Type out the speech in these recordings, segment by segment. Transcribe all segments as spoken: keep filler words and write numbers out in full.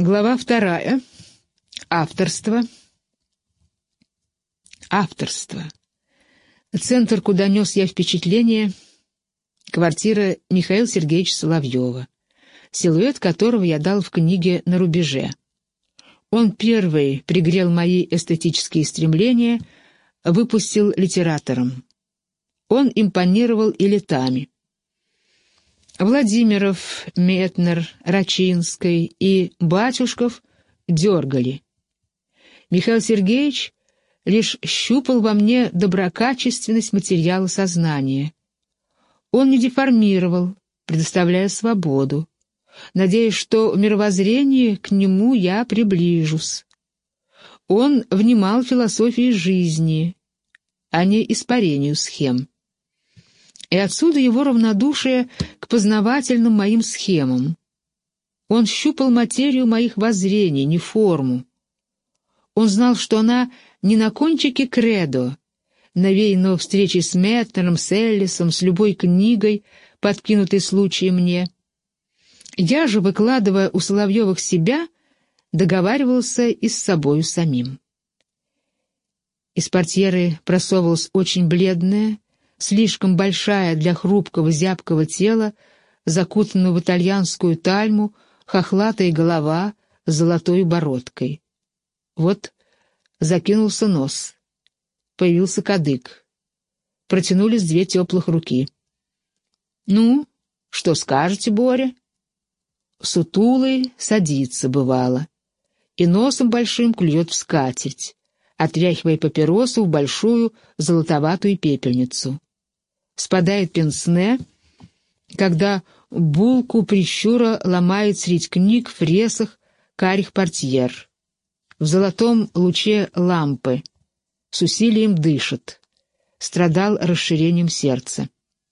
Глава вторая. Авторство. Авторство. Центр, куда нес я впечатление — квартира Михаила Сергеевича Соловьева, силуэт которого я дал в книге «На рубеже». Он первый пригрел мои эстетические стремления, выпустил литератором. Он импонировал и летами. Владимиров, Метнер, Рачинский и Батюшков дергали. Михаил Сергеевич лишь щупал во мне доброкачественность материала сознания. Он не деформировал, предоставляя свободу, надеясь, что в мировоззрении к нему я приближусь. Он внимал философии жизни, а не испарению схем. И отсюда его равнодушие к познавательным моим схемам. Он щупал материю моих воззрений, не форму. Он знал, что она не на кончике кредо, навеянного встречей с Метнером, с Эллисом, с любой книгой, подкинутой случаем мне. Я же, выкладывая у Соловьевых себя, договаривался и с собою самим. Из портьеры просовывалась очень бледная, слишком большая для хрупкого зябкого тела, закутанного в итальянскую тальму, хохлатая голова с золотой бородкой. Вот закинулся нос, появился кадык. Протянулись две теплых руки. «Ну, что скажете, Боря?» Сутулый садится, бывало, и носом большим клюет в скатерть, отряхивая папиросу в большую золотоватую пепельницу. Спадает пенсне, когда булку прищура ломает средь книг, фресах, карих портьер. В золотом луче лампы, с усилием дышит, страдал расширением сердца.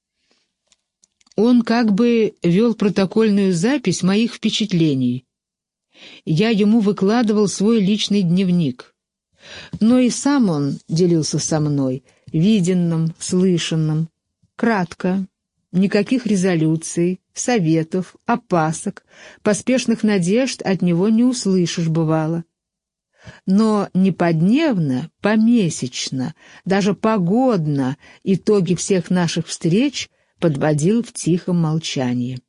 Он как бы вел протокольную запись моих впечатлений. Я ему выкладывал свой личный дневник. Но и сам он делился со мной, виденным, слышанным, кратко, никаких резолюций, советов, опасок, поспешных надежд от него не услышишь, бывало. Но не подневно, помесячно, даже погодно итоги всех наших встреч подводил в тихом молчании.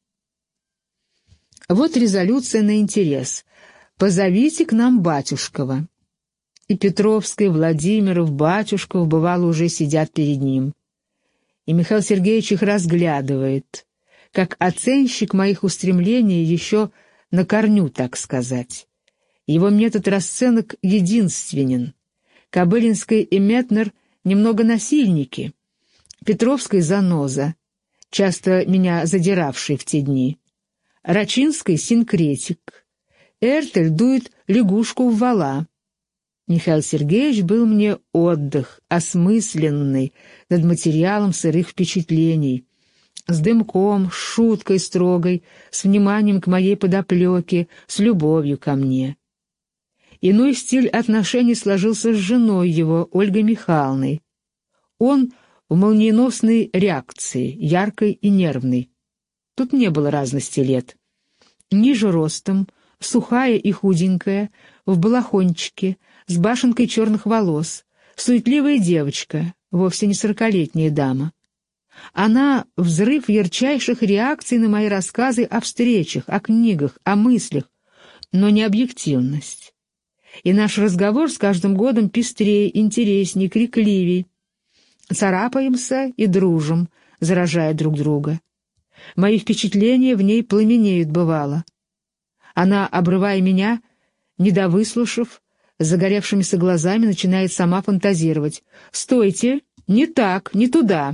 Вот резолюция на интерес. «Позовите к нам Батюшкова». И Петровский, Владимиров, Батюшков, бывало, уже сидят перед ним. И Михаил Сергеевич их разглядывает, как оценщик моих устремлений еще на корню, так сказать. Его метод расценок единственен. Кобылинский и Метнер немного насильники. Петровский — заноза, часто меня задиравший в те дни. Рачинский — синкретик. Эртель дует лягушку в вала. Михаил Сергеевич был мне отдых, осмысленный, над материалом сырых впечатлений, с дымком, с шуткой строгой, с вниманием к моей подоплеке, с любовью ко мне. Иной стиль отношений сложился с женой его, Ольгой Михайловной. Он в молниеносной реакции, яркой и нервной. Тут не было разности лет. Ниже ростом, сухая и худенькая, в балахончике, с башенкой черных волос, суетливая девочка, вовсе не сорокалетняя дама. Она — взрыв ярчайших реакций на мои рассказы о встречах, о книгах, о мыслях, но не объективность. И наш разговор с каждым годом пестрее, интересней, крикливей. Царапаемся и дружим, заражая друг друга. Мои впечатления в ней пламенеют, бывало. Она, обрывая меня, недовыслушав, с загоревшимися глазами начинает сама фантазировать. «Стойте! Не так, не туда!»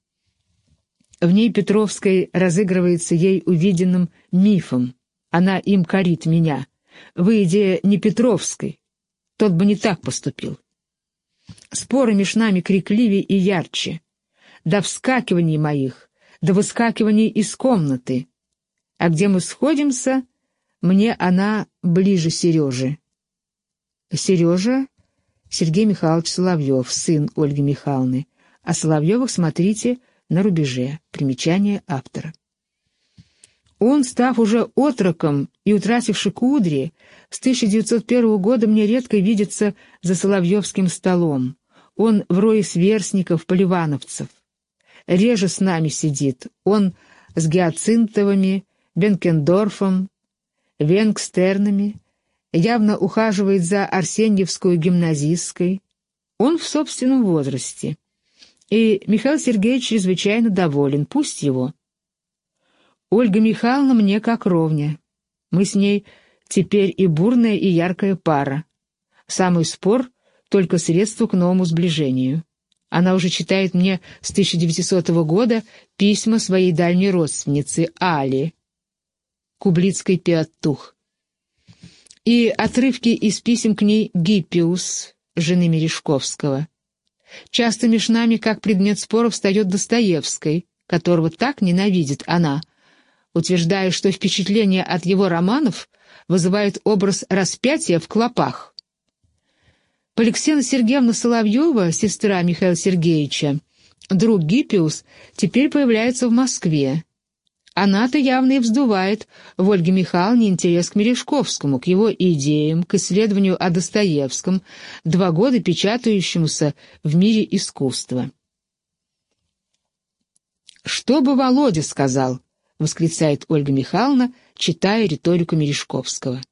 В ней Петровской разыгрывается ей увиденным мифом. Она им корит меня. Выйдя не Петровской, тот бы не так поступил. Споры меж нами крикливее и ярче. До вскакиваний моих, до выскакиваний из комнаты. А где мы сходимся, мне она ближе Сережи. Сережа — Сергей Михайлович Соловьев, сын Ольги Михайловны. О Соловьевых смотрите «На рубеже». Примечание автора. Он, став уже отроком, и, утративши кудри, с тысяча девятьсот первого года мне редко видится за соловьевским столом. Он в рое сверстников, поливановцев. Реже с нами сидит. Он с Гиацинтовыми, Бенкендорфом, Венгстернами, явно ухаживает за Арсеньевскую гимназисткой. Он в собственном возрасте. И Михаил Сергеевич чрезвычайно доволен. Пусть его. Ольга Михайловна мне как ровня. Мы с ней теперь и бурная, и яркая пара. Самый спор — только средство к новому сближению. Она уже читает мне с тысяча девятисотого года письма своей дальней родственницы Али, Кублицкой Пиаттух, и отрывки из писем к ней Гиппиус, жены Мережковского. Часто меж нами, как предмет спора, встает Достоевский, которого так ненавидит она, утверждая, что впечатление от его романов вызывает образ распятия в клопах. Поликсена Сергеевна Соловьева, сестра Михаила Сергеевича, друг Гиппиус, теперь появляется в Москве. Она-то явно и вздувает в Ольге Михайловне интерес к Мережковскому, к его идеям, к исследованию о Достоевском, два года печатающемуся в мире искусства. «Что бы Володя сказал?» — восклицает Ольга Михайловна, читая риторику Мережковского.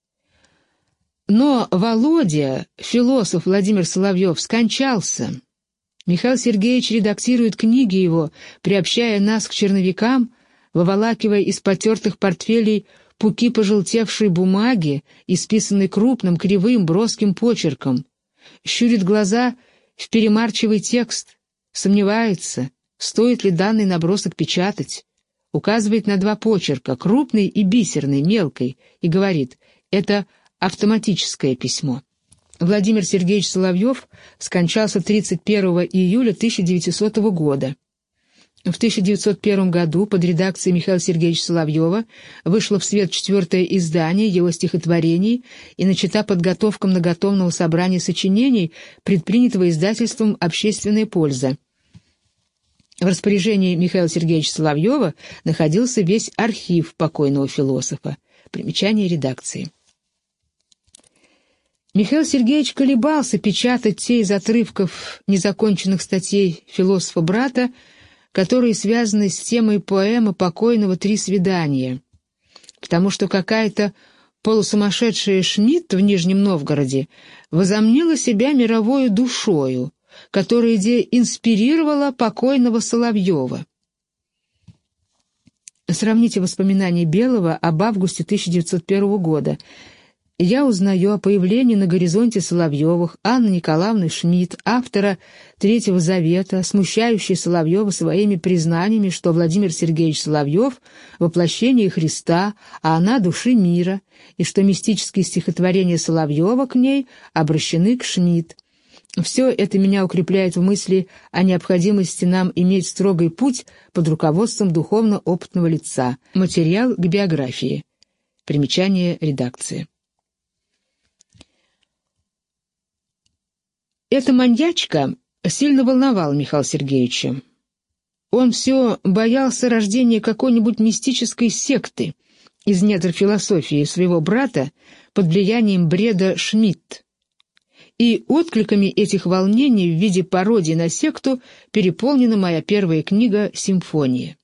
Но Володя, философ Владимир Соловьев, скончался. Михаил Сергеевич редактирует книги его, приобщая нас к черновикам, выволакивая из потертых портфелей пуки пожелтевшей бумаги, исписанной крупным, кривым, броским почерком, щурит глаза в перемарчивый текст, сомневается, стоит ли данный набросок печатать, указывает на два почерка, крупный и бисерный, мелкой, и говорит: «Это автоматическое письмо». Владимир Сергеевич Соловьев скончался тридцать первого июля тысяча девятисотого года. В тысяча девятьсот первом году под редакцией Михаила Сергеевича Соловьева вышло в свет четвертое издание его стихотворений и начата подготовка многотомного собрания сочинений, предпринятого издательством «Общественная польза». В распоряжении Михаила Сергеевича Соловьева находился весь архив покойного философа. Примечание редакции. Михаил Сергеевич колебался печатать те из отрывков незаконченных статей философа-брата, которые связаны с темой поэмы покойного «Три свидания», потому что какая-то полусумасшедшая Шмидт в Нижнем Новгороде возомнила себя мировою душою, которая де инспирировала покойного Соловьева. Сравните воспоминания Белого об августе тысяча девятьсот первого года. Я узнаю о появлении на горизонте Соловьевых Анны Николаевны Шмидт, автора «Третьего завета», смущающей Соловьева своими признаниями, что Владимир Сергеевич Соловьев — воплощение Христа, а она — души мира, и что мистические стихотворения Соловьева к ней обращены к Шмидт. Все это меня укрепляет в мысли о необходимости нам иметь строгий путь под руководством духовно-опытного лица. Материал к биографии. Примечание редакции. Эта маньячка сильно волновала Михаила Сергеевича. Он все боялся рождения какой-нибудь мистической секты из недр философии своего брата под влиянием бреда Шмидт. И откликами этих волнений в виде пародии на секту переполнена моя первая книга «Симфония».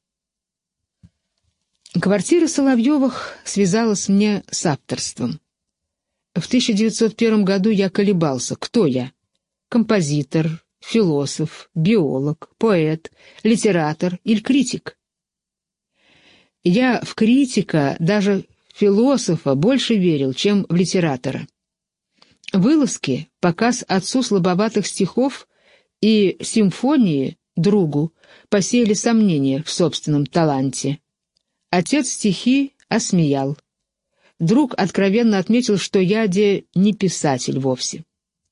Квартира Соловьевых связалась мне с авторством. В тысяча девятьсот первом году я колебался, кто я? Композитор, философ, биолог, поэт, литератор или критик? Я в критика, даже философа, больше верил, чем в литератора. Вылазки, показ отцу слабоватых стихов и симфонии другу посеяли сомнения в собственном таланте. Отец стихи осмеял. Друг откровенно отметил, что я де не писатель вовсе.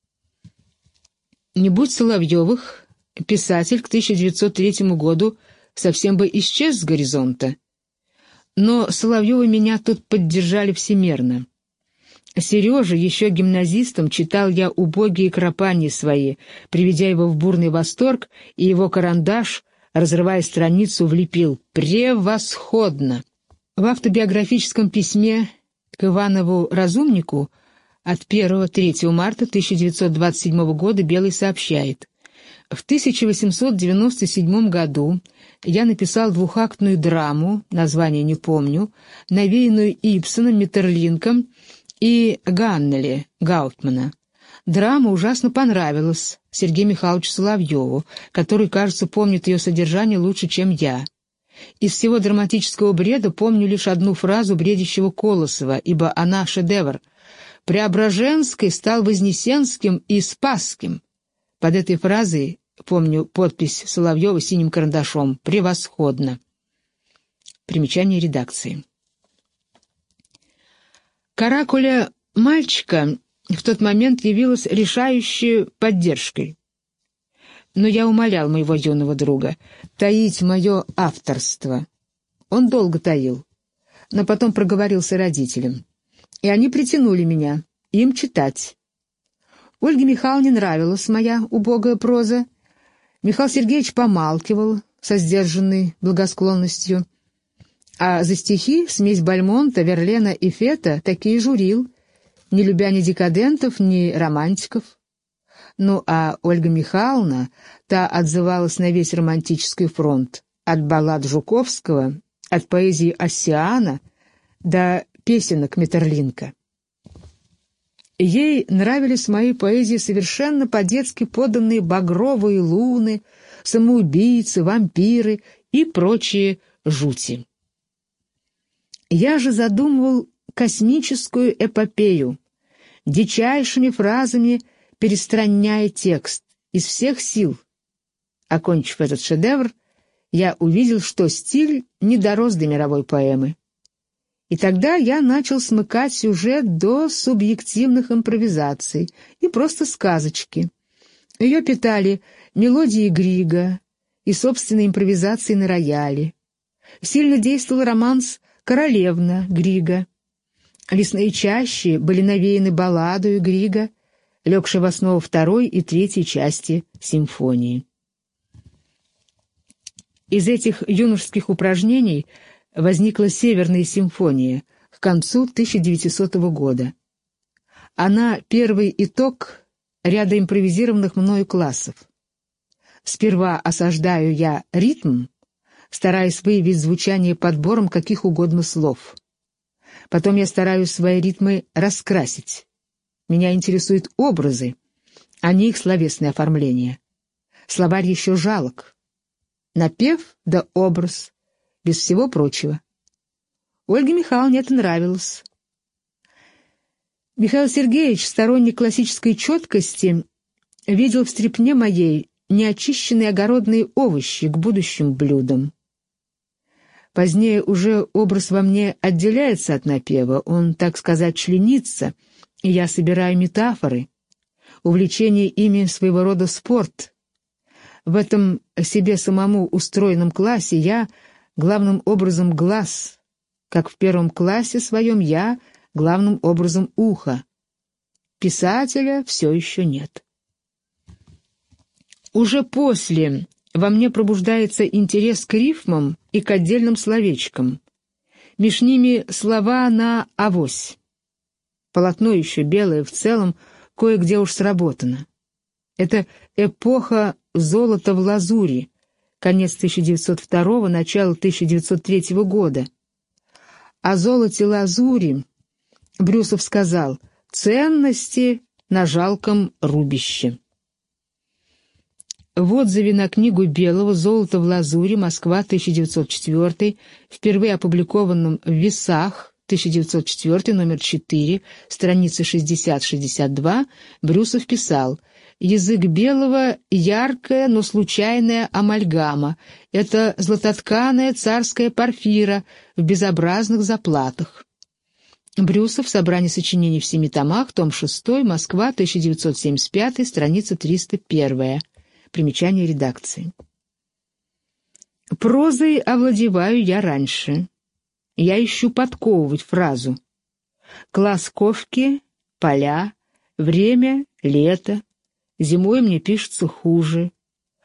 Не будь Соловьевых, писатель к тысяча девятьсот третьему году совсем бы исчез с горизонта. Но Соловьевы меня тут поддержали всемерно. Сережа, еще гимназистом, читал я убогие кропания свои, приведя его в бурный восторг, и его карандаш, разрывая страницу, влепил «Превосходно!». В автобиографическом письме К Иванову-Разумнику от первого-третьего марта тысяча девятьсот двадцать седьмого года Белый сообщает: в тысяча восемьсот девяносто седьмом году я написал двухактную драму, название не помню, навеянную Ибсеном, Метерлинком и Ганнеле Гаутмана. Драма ужасно понравилась Сергею Михайловичу Соловьеву, который, кажется, помнит ее содержание лучше, чем я. Из всего драматического бреда помню лишь одну фразу бредящего Колосова, ибо она шедевр. «Преображенский стал Вознесенским и Спасским». Под этой фразой помню подпись Соловьева синим карандашом. Превосходно. Примечание редакции. Каракуля мальчика в тот момент явилась решающей поддержкой. Но я умолял моего юного друга таить мое авторство. Он долго таил, но потом проговорился родителям. И они притянули меня, им читать. Ольге Михайловне нравилась моя убогая проза. Михаил Сергеевич помалкивал со сдержанной благосклонностью. А за стихи смесь Бальмонта, Верлена и Фета такие журил, не любя ни декадентов, ни романтиков. Ну а Ольга Михайловна, та отзывалась на весь романтический фронт, от баллад Жуковского, от поэзии Оссиана до песенок Метерлинка. Ей нравились мои поэзии совершенно по-детски поданные багровые луны, самоубийцы, вампиры и прочие жути. Я же задумывал космическую эпопею, дичайшими фразами перестраняя текст из всех сил. Окончив этот шедевр, я увидел, что стиль не дорос до мировой поэмы. И тогда я начал смыкать сюжет до субъективных импровизаций и просто сказочки. Ее питали мелодии Грига и собственные импровизации на рояле. Сильно действовал романс «Королевна» Грига. «Лесные чащи» были навеяны балладою Грига, легшей в основу второй и третьей части симфонии. Из этих юношеских упражнений возникла «Северная симфония» к концу тысяча девятисотого года. Она — первый итог ряда импровизированных мною классов. Сперва осаждаю я ритм, стараясь выявить звучание подбором каких угодно слов. Потом я стараюсь свои ритмы раскрасить. Меня интересуют образы, а не их словесное оформление. Словарь еще жалок. Напев да образ, без всего прочего. Ольге Михайловне это нравилось. Михаил Сергеевич, сторонник классической четкости, видел в стрипне моей неочищенные огородные овощи к будущим блюдам. Позднее уже образ во мне отделяется от напева, он, так сказать, членится, и я собираю метафоры. Увлечение ими своего рода спорт. В этом себе самому устроенном классе я главным образом глаз, как в первом классе своем я главным образом ухо. Писателя все еще нет. Уже после во мне пробуждается интерес к рифмам и к отдельным словечкам. Меж ними слова на авось. Полотно еще белое в целом, кое-где уж сработано. Это эпоха золота в лазури, конец тысяча девятьсот второго, начало тысяча девятьсот третьего года. О золоте лазури Брюсов сказал: «Ценности на жалком рубище». В отзыве на книгу Белого «Золото в лазури. Москва, тысяча девятьсот четвёртый», впервые опубликованном в «Весах», тысяча девятьсот четвёртый, номер четыре, страницы шестьдесят шестьдесят два, Брюсов писал: «Язык Белого — яркая, но случайная амальгама. Это златотканая царская порфира в безобразных заплатах». Брюсов. Собрание сочинений в семи томах, том шестой, Москва, тысяча девятьсот семьдесят пятый, страница триста первая. Примечание редакции. Прозой овладеваю я раньше. Я ищу подковывать фразу. Класс ковки, поля, время, лето. Зимой мне пишется хуже.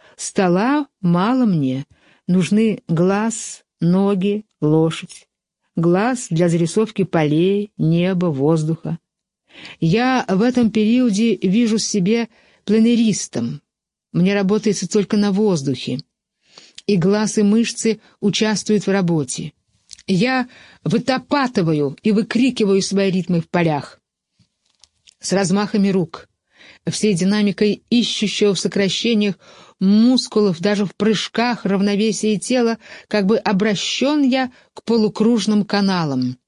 Стола мало мне, нужны глаз, ноги, лошадь. глаз для зарисовки полей, неба, воздуха. Я в этом периоде вижу себе пленэристом. Мне работается только на воздухе. И глаз, и мышцы участвуют в работе. Я вытопатываю и выкрикиваю свои ритмы в полях. С размахами рук, всей динамикой ищущего в сокращениях мускулов, даже в прыжках равновесия тела, как бы обращен я к полукружным каналам.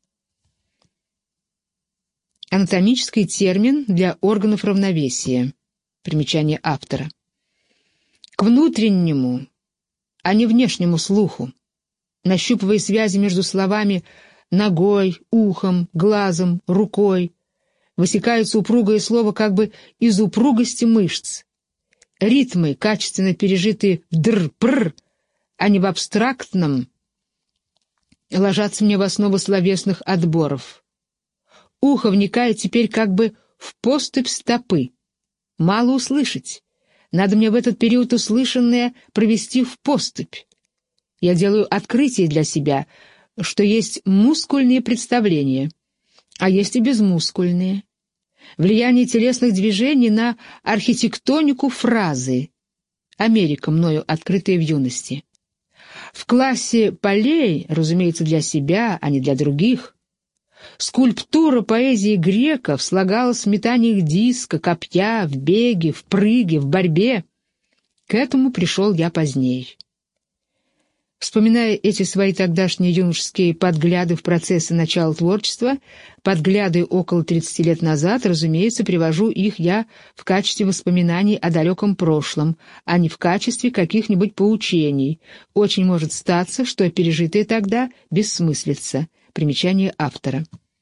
Анатомический термин для органов равновесия. Примечание автора. К внутреннему, а не внешнему слуху, нащупывая связи между словами ногой, ухом, глазом, рукой, высекается упругое слово как бы из упругости мышц. Ритмы, качественно пережитые в др-пр, а не в абстрактном, ложатся мне в основу словесных отборов. Ухо вникает теперь как бы в поступь стопы. Мало услышать. Надо мне в этот период услышанное провести в поступь. Я делаю открытие для себя, что есть мускульные представления, а есть и безмускульные. Влияние телесных движений на архитектонику фразы. Америка, мною открытая в юности. В классе полей, разумеется, для себя, а не для других, скульптура поэзии греков слагалась в метаниях диска, копья, в беге, в прыге, в борьбе. К этому пришел я позднее. Вспоминая эти свои тогдашние юношеские подгляды в процессы начала творчества, подгляды около тридцати лет назад, разумеется, привожу их я в качестве воспоминаний о далеком прошлом, а не в качестве каких-нибудь поучений. Очень может статься, что пережитое тогда бессмыслица. Примечание автора.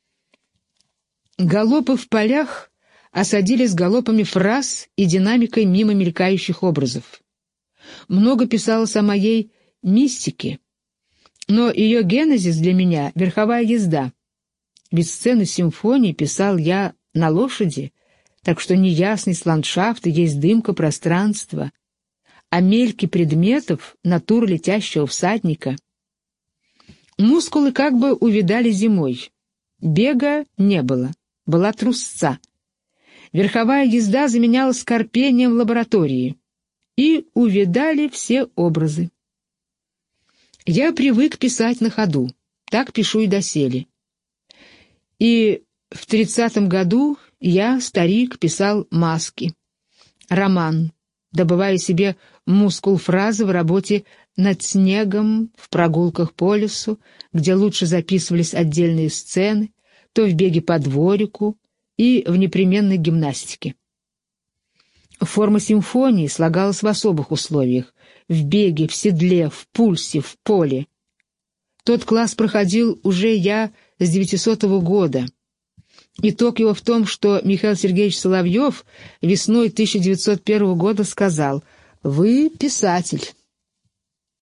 Галопы в полях осадились галопами фраз и динамикой мимо мелькающих образов. Много писалось о моей мистике, но ее генезис для меня — верховая езда. Ведь сцены симфонии писал я на лошади, так что неясность ландшафта есть дымка пространства, а мельки предметов — натура летящего всадника. Мускулы как бы увядали зимой. Бега не было, была трусца. Верховая езда заменялась корпением в лаборатории. И увядали все образы. Я привык писать на ходу, так пишу и доселе. И в тридцатом году я, старик, писал маски, роман, добывая себе мускул фразы в работе над снегом, в прогулках по лесу, где лучше записывались отдельные сцены, то в беге по дворику и в непременной гимнастике. Форма симфонии слагалась в особых условиях, в беге, в седле, в пульсе, в поле. Тот класс проходил уже я с девятисотого года. Итог его в том, что Михаил Сергеевич Соловьев весной тысяча девятьсот первого года сказал: «Вы писатель».